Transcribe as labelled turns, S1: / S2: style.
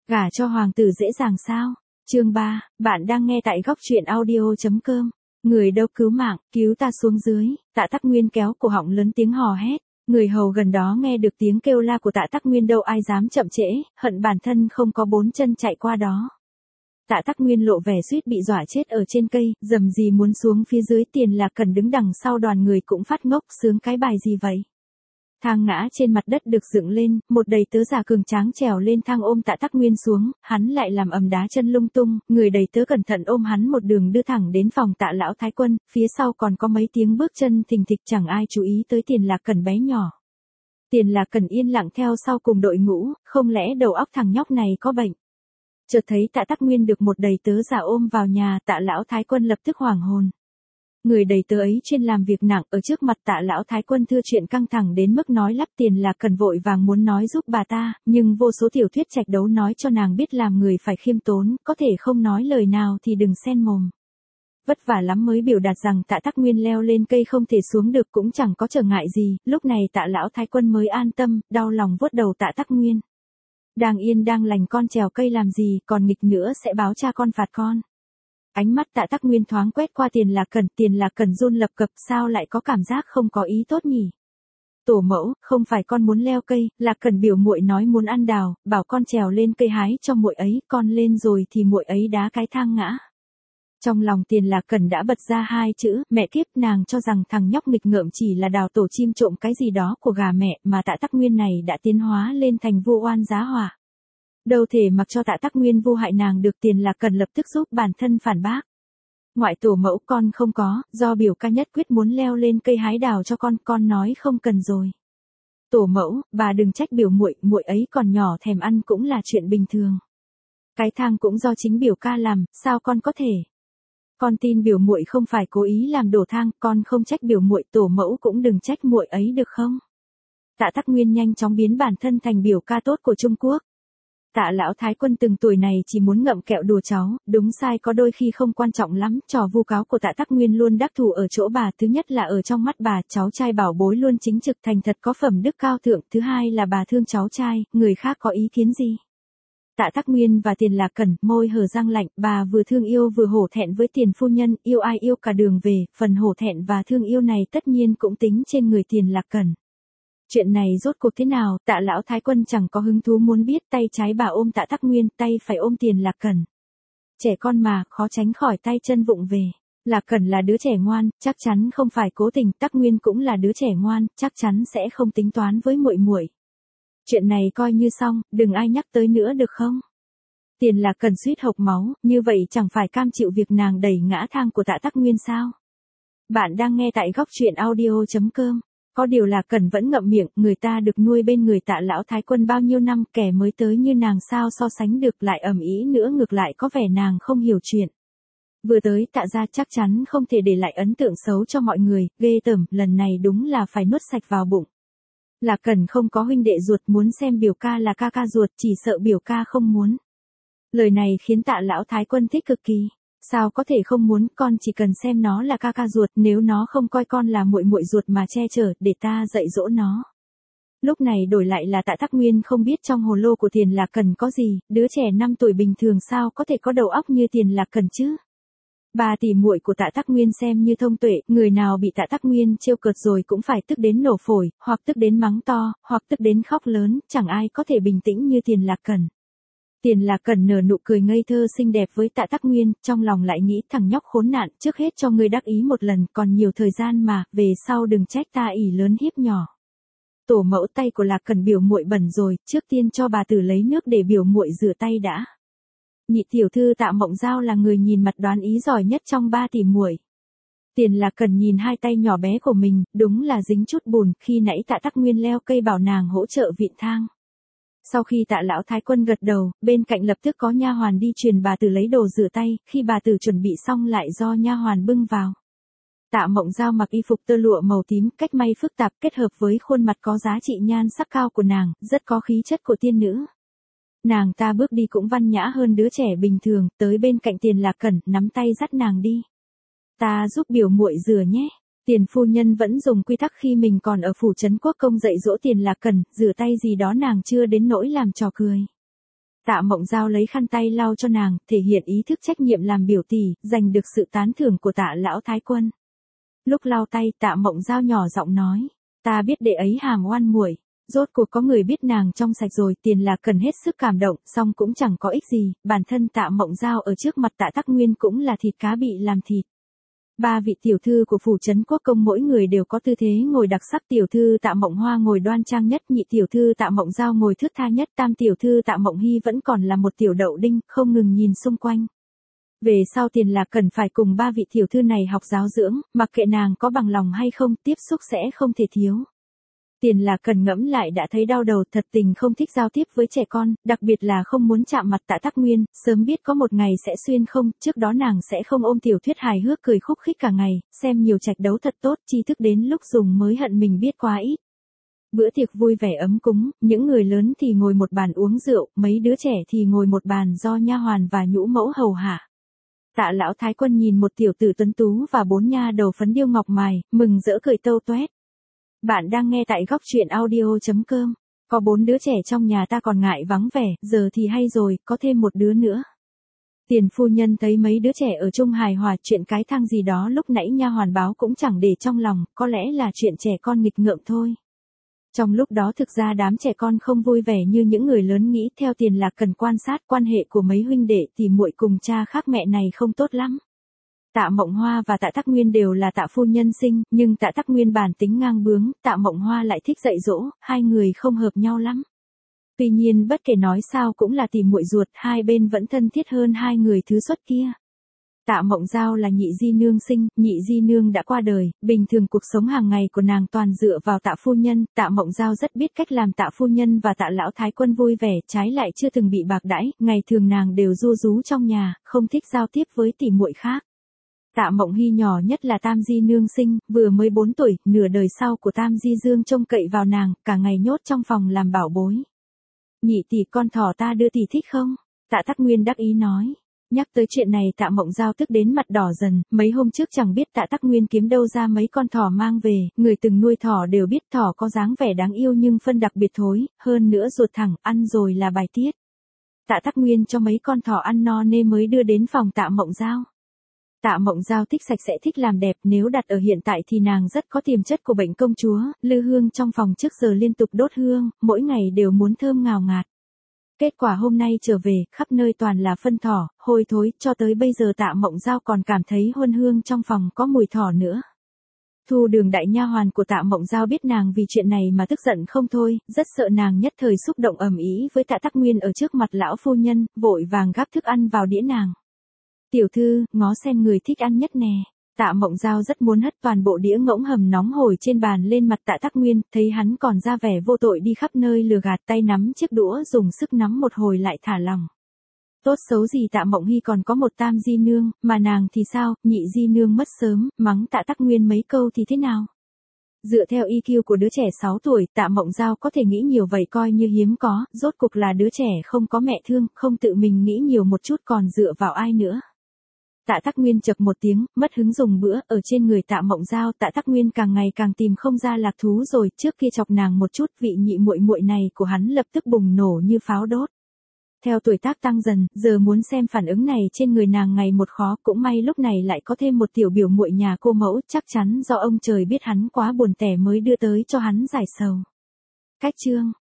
S1: Gả cho hoàng tử dễ dàng sao? Chương 3, bạn đang nghe tại góc truyện audio.com. Người đâu cứu mạng, cứu ta xuống dưới. Tạ Tắc Nguyên kéo cổ họng lớn tiếng hò hét. Người hầu gần đó nghe được tiếng kêu la của Tạ Tắc Nguyên đâu ai dám chậm trễ, hận bản thân không có bốn chân chạy qua đó. Tạ Tắc Nguyên lộ vẻ suýt bị dọa chết ở trên cây, dầm gì muốn xuống phía dưới. Tiền Lạc Cần đứng đằng sau đoàn người cũng phát ngốc, sướng cái bài gì vậy? Thang ngã trên mặt đất được dựng lên, một đầy tớ giả cường tráng trèo lên thang ôm Tạ Tắc Nguyên xuống, hắn lại làm ầm đá chân lung tung, người đầy tớ cẩn thận ôm hắn một đường đưa thẳng đến phòng Tạ lão thái quân, phía sau còn có mấy tiếng bước chân thình thịch, chẳng ai chú ý tới Tiền Lạc Cần bé nhỏ. Tiền Lạc Cần yên lặng theo sau cùng đội ngũ, không lẽ đầu óc thằng nhóc này có bệnh. Chợt thấy Tạ Tắc Nguyên được một đầy tớ giả ôm vào nhà, Tạ lão thái quân lập tức hoảng hồn. Người đầy tớ ấy chuyên làm việc nặng, ở trước mặt Tạ lão thái quân thưa chuyện căng thẳng đến mức nói lắp. Tiền Lạc Cần vội vàng muốn nói giúp bà ta, nhưng vô số tiểu thuyết trạch đấu nói cho nàng biết làm người phải khiêm tốn, có thể không nói lời nào thì đừng xen mồm. Vất vả lắm mới biểu đạt rằng Tạ Tắc Nguyên leo lên cây không thể xuống được cũng chẳng có trở ngại gì, lúc này Tạ lão thái quân mới an tâm, đau lòng vuốt đầu Tạ Tắc Nguyên. Đang yên đang lành con trèo cây làm gì, còn nghịch nữa sẽ báo cha con phạt con. Ánh mắt Tạ Tắc Nguyên thoáng quét qua Tiền Lạc Cần run lập cập, sao lại có cảm giác không có ý tốt nhỉ? Tổ mẫu, không phải con muốn leo cây, Lạc Cần biểu muội nói muốn ăn đào, bảo con trèo lên cây hái cho muội ấy, con lên rồi thì muội ấy đá cái thang ngã. Trong lòng Tiền Lạc Cần đã bật ra hai chữ, mẹ kiếp, nàng cho rằng thằng nhóc nghịch ngợm chỉ là đào tổ chim trộm cái gì đó của gà mẹ, mà Tạ Tắc Nguyên này đã tiến hóa lên thành vua oan giá họa. Đâu thể mặc cho Tạ Tắc Nguyên vô hại nàng được. Tiền Lạc Cần lập tức giúp bản thân phản bác. Ngoại tổ mẫu, con không có, do biểu ca nhất quyết muốn leo lên cây hái đào cho con nói không cần rồi. Tổ mẫu, bà đừng trách biểu muội, muội ấy còn nhỏ thèm ăn cũng là chuyện bình thường. Cái thang cũng do chính biểu ca làm, sao con có thể? Con tin biểu muội không phải cố ý làm đổ thang, con không trách biểu muội, tổ mẫu cũng đừng trách muội ấy được không? Tạ Tắc Nguyên nhanh chóng biến bản thân thành biểu ca tốt của Trung Quốc. Tạ lão thái quân từng tuổi này chỉ muốn ngậm kẹo đùa cháu, đúng sai có đôi khi không quan trọng lắm, trò vu cáo của Tạ Tắc Nguyên luôn đắc thủ ở chỗ bà, thứ nhất là ở trong mắt bà, cháu trai bảo bối luôn chính trực thành thật có phẩm đức cao thượng, thứ hai là bà thương cháu trai, người khác có ý kiến gì. Tạ Tắc Nguyên và Tiền Lạc Cần, môi hở răng lạnh, bà vừa thương yêu vừa hổ thẹn với Tiền phu nhân, yêu ai yêu cả đường về, phần hổ thẹn và thương yêu này tất nhiên cũng tính trên người Tiền Lạc Cần. Chuyện này rốt cuộc thế nào, Tạ lão thái quân chẳng có hứng thú muốn biết, tay trái bà ôm Tạ Tắc Nguyên, tay phải ôm Tiền Lạc Cần. Trẻ con mà, khó tránh khỏi tay chân vụng về. Lạc Cần là đứa trẻ ngoan, chắc chắn không phải cố tình, Tắc Nguyên cũng là đứa trẻ ngoan, chắc chắn sẽ không tính toán với muội muội. Chuyện này coi như xong, đừng ai nhắc tới nữa được không? Tiền Lạc Cần suýt hộc máu, như vậy chẳng phải cam chịu việc nàng đẩy ngã thang của Tạ Tắc Nguyên sao? Bạn đang nghe tại góc truyện audio.com. Có điều Lạc Cần vẫn ngậm miệng, người ta được nuôi bên người Tạ lão thái quân bao nhiêu năm, kẻ mới tới như nàng sao so sánh được, lại ầm ĩ nữa, ngược lại có vẻ nàng không hiểu chuyện. Vừa tới Tạ gia chắc chắn không thể để lại ấn tượng xấu cho mọi người, ghê tởm, lần này đúng là phải nuốt sạch vào bụng. Lạc Cần không có huynh đệ ruột, muốn xem biểu ca là ca ca ruột, chỉ sợ biểu ca không muốn. Lời này khiến Tạ lão thái quân thích cực kỳ. Sao có thể không muốn, con chỉ cần xem nó là ca ca ruột, nếu nó không coi con là muội muội ruột mà che chở, để ta dạy dỗ nó. Lúc này đổi lại là Tạ Tắc Nguyên không biết trong hồ lô của Tiền Lạc Cần có gì, đứa trẻ 5 tuổi bình thường sao có thể có đầu óc như Tiền Lạc Cần chứ? Bà tỷ muội của Tạ Tắc Nguyên xem như thông tuệ, người nào bị Tạ Tắc Nguyên trêu cợt rồi cũng phải tức đến nổ phổi, hoặc tức đến mắng to, hoặc tức đến khóc lớn, chẳng ai có thể bình tĩnh như Tiền Lạc Cần. Tiền Lạc Cần nở nụ cười ngây thơ xinh đẹp với Tạ Tắc Nguyên, trong lòng lại nghĩ thằng nhóc khốn nạn, trước hết cho ngươi đắc ý một lần, còn nhiều thời gian mà, về sau đừng trách ta ỷ lớn hiếp nhỏ. Tổ mẫu, tay của Lạc Cần biểu muội bẩn rồi, trước tiên cho bà tử lấy nước để biểu muội rửa tay đã. Nhị tiểu thư Tạ Mộng Giao là người nhìn mặt đoán ý giỏi nhất trong 3 tỷ muội. Tiền Lạc Cần nhìn hai tay nhỏ bé của mình, đúng là dính chút bùn, khi nãy Tạ Tắc Nguyên leo cây bảo nàng hỗ trợ vịn thang. Sau khi Tạ lão thái quân gật đầu, bên cạnh lập tức có nha hoàn đi truyền bà tử lấy đồ rửa tay, khi bà tử chuẩn bị xong lại do nha hoàn bưng vào. Tạ Mộng Giao mặc y phục tơ lụa màu tím, cách may phức tạp kết hợp với khuôn mặt có giá trị nhan sắc cao của nàng, rất có khí chất của tiên nữ. Nàng ta bước đi cũng văn nhã hơn đứa trẻ bình thường, tới bên cạnh Tiền Lạc Cần, nắm tay dắt nàng đi. Ta giúp biểu muội rửa nhé. Tiền phu nhân vẫn dùng quy tắc khi mình còn ở phủ trấn quốc công dạy dỗ Tiền Lạc Cần, rửa tay gì đó nàng chưa đến nỗi làm trò cười. Tạ Mộng Giao lấy khăn tay lau cho nàng, thể hiện ý thức trách nhiệm làm biểu tỷ, giành được sự tán thưởng của Tạ lão thái quân. Lúc lau tay, Tạ Mộng Giao nhỏ giọng nói, ta biết đệ ấy hàm oan muội, rốt cuộc có người biết nàng trong sạch rồi, Tiền Lạc cần hết sức cảm động, song cũng chẳng có ích gì, bản thân Tạ Mộng Giao ở trước mặt Tạ Tắc Nguyên cũng là thịt cá bị làm thịt. Ba vị tiểu thư của phủ trấn quốc công mỗi người đều có tư thế ngồi đặc sắc, tiểu thư Tạ Mộng Hoa ngồi đoan trang nhất, nhị tiểu thư Tạ Mộng Giao ngồi thướt tha nhất, tam tiểu thư Tạ Mộng Hy vẫn còn là một tiểu đậu đinh, không ngừng nhìn xung quanh. Về sau Tiền Lạc cần phải cùng ba vị tiểu thư này học giáo dưỡng, mặc kệ nàng có bằng lòng hay không, tiếp xúc sẽ không thể thiếu. Tiền Lạc cần ngẫm lại đã thấy đau đầu, thật tình không thích giao tiếp với trẻ con, đặc biệt là không muốn chạm mặt Tạ Tắc Nguyên, sớm biết có một ngày sẽ xuyên không, trước đó nàng sẽ không ôm tiểu thuyết hài hước cười khúc khích cả ngày, xem nhiều trạch đấu thật tốt, tri thức đến lúc dùng mới hận mình biết quá ít. Bữa tiệc vui vẻ ấm cúng, những người lớn thì ngồi một bàn uống rượu, mấy đứa trẻ thì ngồi một bàn do nha hoàn và nhũ mẫu hầu hạ. Tạ lão thái quân nhìn một tiểu tử tuấn tú và bốn nha đầu phấn điêu ngọc mài, mừng rỡ cười tâu toét. Bạn đang nghe tại góc truyện audio.com. Có 4 đứa trẻ trong nhà ta còn ngại vắng vẻ, giờ thì hay rồi, có thêm một đứa nữa. Tiền phu nhân thấy mấy đứa trẻ ở chung hài hòa, chuyện cái thang gì đó lúc nãy nha hoàn báo cũng chẳng để trong lòng, có lẽ là chuyện trẻ con nghịch ngợm thôi. Trong lúc đó thực ra đám trẻ con không vui vẻ như những người lớn nghĩ, theo Tiền Lạc cần quan sát quan hệ của mấy huynh đệ thì muội cùng cha khác mẹ này không tốt lắm. Tạ Mộng Hoa và Tạ Tắc Nguyên đều là Tạ phu nhân sinh, nhưng Tạ Tắc Nguyên bản tính ngang bướng, Tạ Mộng Hoa lại thích dạy dỗ, hai người không hợp nhau lắm. Tuy nhiên bất kể nói sao cũng là tỷ muội ruột, hai bên vẫn thân thiết hơn hai người thứ xuất kia. Tạ Mộng Giao là nhị di nương sinh, nhị di nương đã qua đời, bình thường cuộc sống hàng ngày của nàng toàn dựa vào Tạ phu nhân, Tạ Mộng Giao rất biết cách làm Tạ phu nhân và Tạ lão thái quân vui vẻ, trái lại chưa từng bị bạc đãi, ngày thường nàng đều ru rú trong nhà, không thích giao tiếp với tỷ muội khác. Tạ Mộng Hy nhỏ nhất là Tam Di nương sinh, vừa mới 4 tuổi, nửa đời sau của Tam Di Dương trông cậy vào nàng, cả ngày nhốt trong phòng làm bảo bối. Nhị tỷ, con thỏ ta đưa tỷ thích không? Tạ Tắc Nguyên đắc ý nói. Nhắc tới chuyện này Tạ Mộng Giao tức đến mặt đỏ dần, mấy hôm trước chẳng biết Tạ Tắc Nguyên kiếm đâu ra mấy con thỏ mang về, người từng nuôi thỏ đều biết thỏ có dáng vẻ đáng yêu nhưng phân đặc biệt thối, hơn nữa ruột thẳng, ăn rồi là bài tiết. Tạ Tắc Nguyên cho mấy con thỏ ăn no nê mới đưa đến phòng Tạ Mộng Giao. Tạ Mộng Giao thích sạch sẽ thích làm đẹp, nếu đặt ở hiện tại thì nàng rất có tiềm chất của bệnh công chúa, lư hương trong phòng trước giờ liên tục đốt hương, mỗi ngày đều muốn thơm ngào ngạt. Kết quả hôm nay trở về, khắp nơi toàn là phân thỏ, hôi thối, cho tới bây giờ Tạ Mộng Giao còn cảm thấy huân hương trong phòng có mùi thỏ nữa. Thu Đường đại nha hoàn của Tạ Mộng Giao biết nàng vì chuyện này mà tức giận không thôi, rất sợ nàng nhất thời xúc động ầm ĩ với Tạ Tắc Nguyên ở trước mặt lão phu nhân, vội vàng gắp thức ăn vào đĩa nàng. Tiểu thư, ngó xem người thích ăn nhất nè. Tạ Mộng Giao rất muốn hất toàn bộ đĩa ngỗng hầm nóng hổi trên bàn lên mặt Tạ Tắc Nguyên, thấy hắn còn ra vẻ vô tội đi khắp nơi lừa gạt, tay nắm chiếc đũa dùng sức nắm một hồi lại thả lỏng. Tốt xấu gì Tạ Mộng Hy còn có một Tam Di nương, mà nàng thì sao, nhị di nương mất sớm, mắng Tạ Tắc Nguyên mấy câu thì thế nào? Dựa theo EQ của đứa trẻ 6 tuổi, Tạ Mộng Giao có thể nghĩ nhiều vậy coi như hiếm có, rốt cục là đứa trẻ không có mẹ thương, không tự mình nghĩ nhiều một chút còn dựa vào ai nữa. Tạ Tắc Nguyên chậc một tiếng, mất hứng dùng bữa, ở trên người Tạ Mộng Giao, Tạ Tắc Nguyên càng ngày càng tìm không ra lạc thú rồi, trước kia chọc nàng một chút, vị nhị muội muội này của hắn lập tức bùng nổ như pháo đốt. Theo tuổi tác tăng dần, giờ muốn xem phản ứng này trên người nàng ngày một khó, cũng may lúc này lại có thêm một tiểu biểu muội nhà cô mẫu, chắc chắn do ông trời biết hắn quá buồn tẻ mới đưa tới cho hắn giải sầu. Cách chương